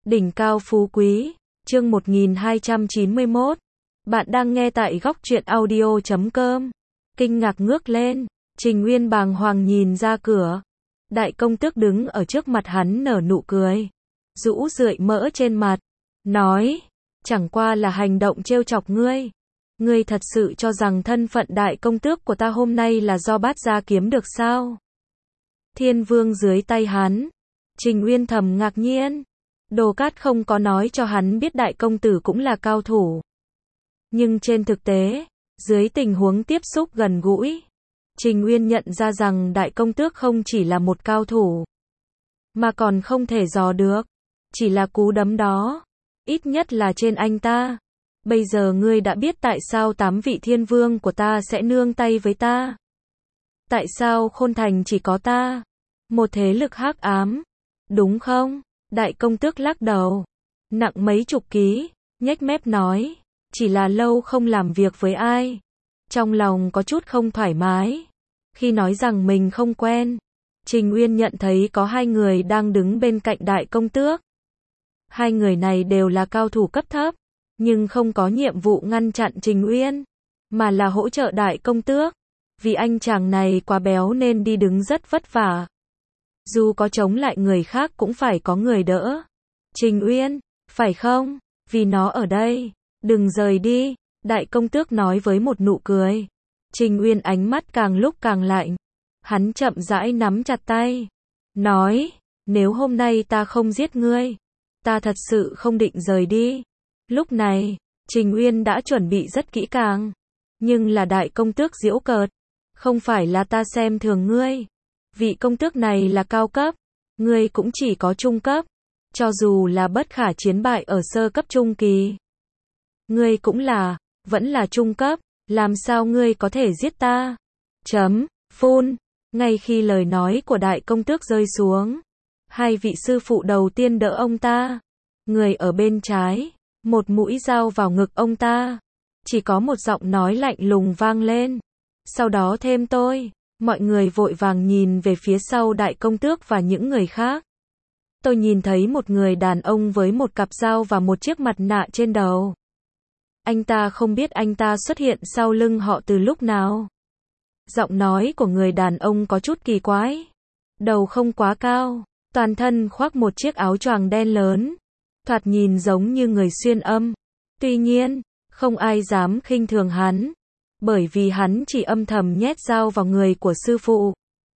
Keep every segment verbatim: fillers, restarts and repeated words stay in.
Đỉnh cao phú quý, chương một nghìn hai trăm chín mươi mốt. Bạn đang nghe tại góc truyện audio chấm com. Kinh ngạc ngước lên, Trình Uyên bàng hoàng nhìn ra cửa. Đại công tước đứng ở trước mặt hắn nở nụ cười, rũ rượi mỡ trên mặt, nói, chẳng qua là hành động trêu chọc ngươi. Ngươi thật sự cho rằng thân phận đại công tước của ta hôm nay là do bát gia kiếm được sao? Thiên vương dưới tay hắn. Trình Uyên thầm ngạc nhiên. Đồ Cát không có nói cho hắn biết đại công tử cũng là cao thủ. Nhưng trên thực tế, dưới tình huống tiếp xúc gần gũi, Trình Uyên nhận ra rằng đại công tước không chỉ là một cao thủ, mà còn không thể dò được. Chỉ là cú đấm đó, ít nhất là trên anh ta. Bây giờ ngươi đã biết tại sao tám vị thiên vương của ta sẽ nương tay với ta. Tại sao Khôn Thành chỉ có ta, một thế lực hắc ám, đúng không? Đại công tước lắc đầu, nặng mấy chục ký, nhếch mép nói, chỉ là lâu không làm việc với ai, trong lòng có chút không thoải mái. Khi nói rằng mình không quen, Trình Uyên nhận thấy có hai người đang đứng bên cạnh đại công tước. Hai người này đều là cao thủ cấp thấp, nhưng không có nhiệm vụ ngăn chặn Trình Uyên, mà là hỗ trợ đại công tước. Vì anh chàng này quá béo nên đi đứng rất vất vả. Dù có chống lại người khác cũng phải có người đỡ. Trình Uyên, phải không? Vì nó ở đây, đừng rời đi, đại công tước nói với một nụ cười. Trình Uyên ánh mắt càng lúc càng lạnh. Hắn chậm rãi nắm chặt tay, nói, nếu hôm nay ta không giết ngươi, ta thật sự không định rời đi. Lúc này, Trình Uyên đã chuẩn bị rất kỹ càng, nhưng là đại công tước giễu cợt, không phải là ta xem thường ngươi. Vị công tước này là cao cấp, ngươi cũng chỉ có trung cấp, cho dù là bất khả chiến bại ở sơ cấp trung kỳ. Ngươi cũng là, vẫn là trung cấp, làm sao ngươi có thể giết ta? Chấm, phun, ngay khi lời nói của đại công tước rơi xuống, hai vị sư phụ đầu tiên đỡ ông ta. Người ở bên trái, một mũi dao vào ngực ông ta. Chỉ có một giọng nói lạnh lùng vang lên. Sau đó thêm tôi. Mọi người vội vàng nhìn về phía sau đại công tước và những người khác. Tôi nhìn thấy một người đàn ông với một cặp dao và một chiếc mặt nạ trên đầu. Anh ta không biết anh ta xuất hiện sau lưng họ từ lúc nào. Giọng nói của người đàn ông có chút kỳ quái. Đầu không quá cao, toàn thân khoác một chiếc áo choàng đen lớn, thoạt nhìn giống như người xuyên âm. Tuy nhiên, không ai dám khinh thường hắn, bởi vì hắn chỉ âm thầm nhét dao vào người của sư phụ.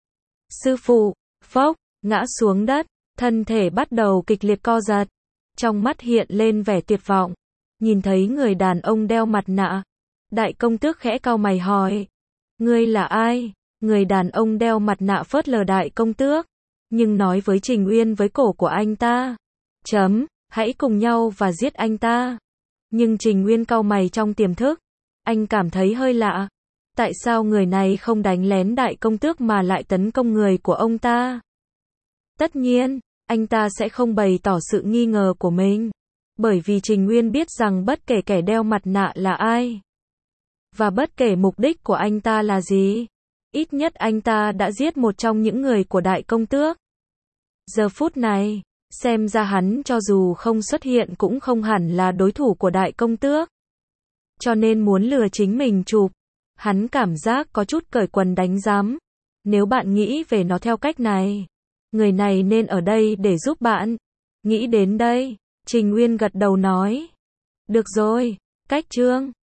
Sư phụ, phốc, ngã xuống đất, thân thể bắt đầu kịch liệt co giật, trong mắt hiện lên vẻ tuyệt vọng. Nhìn thấy người đàn ông đeo mặt nạ, đại công tước khẽ cau mày hỏi, ngươi là ai? Người đàn ông đeo mặt nạ phớt lờ đại công tước, nhưng nói với Trình Uyên với cổ của anh ta, chấm, hãy cùng nhau và giết anh ta. Nhưng Trình Uyên cau mày trong tiềm thức, anh cảm thấy hơi lạ. Tại sao người này không đánh lén đại công tước mà lại tấn công người của ông ta? Tất nhiên, anh ta sẽ không bày tỏ sự nghi ngờ của mình, bởi vì Trình Uyên biết rằng bất kể kẻ đeo mặt nạ là ai, và bất kể mục đích của anh ta là gì, ít nhất anh ta đã giết một trong những người của đại công tước. Giờ phút này, xem ra hắn cho dù không xuất hiện cũng không hẳn là đối thủ của đại công tước. Cho nên muốn lừa chính mình chụp, hắn cảm giác có chút cởi quần đánh giám. Nếu bạn nghĩ về nó theo cách này, người này nên ở đây để giúp bạn. Nghĩ đến đây, Trình Uyên gật đầu nói, được rồi, cách chương.